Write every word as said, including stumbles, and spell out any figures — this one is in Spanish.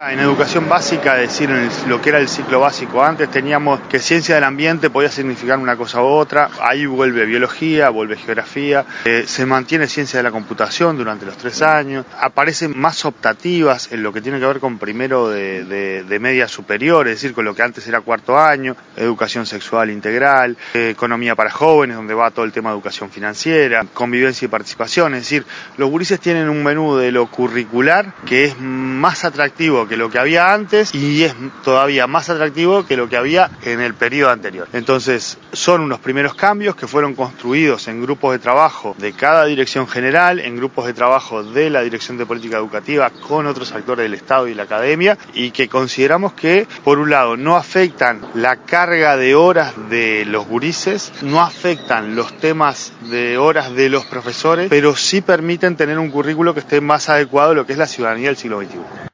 En educación básica, es decir, en el- lo que era el ciclo básico, antes teníamos que ciencia del ambiente podía significar una cosa u otra, ahí vuelve biología, vuelve geografía, eh, se mantiene ciencia de la computación durante los tres años, aparecen más optativas en lo que tiene que ver con primero de, de, de media superior, es decir, con lo que antes era cuarto año, educación sexual integral, eh, economía para jóvenes, donde va todo el tema de educación financiera, convivencia y participación, es decir, los gurises tienen un menú de lo curricular que es más atractivo que lo que había antes y es todavía más atractivo que lo que había en el periodo anterior. Entonces, son unos primeros cambios que fueron construidos en grupos de trabajo de cada dirección general, en grupos de trabajo de la Dirección de Política Educativa con otros actores del Estado y la academia, y que consideramos que, por un lado, no afectan la carga de horas de los gurises, no afectan los temas de horas de los profesores, pero sí permiten tener un currículo que esté más adecuado a lo que es la ciudadanía del siglo veintiuno.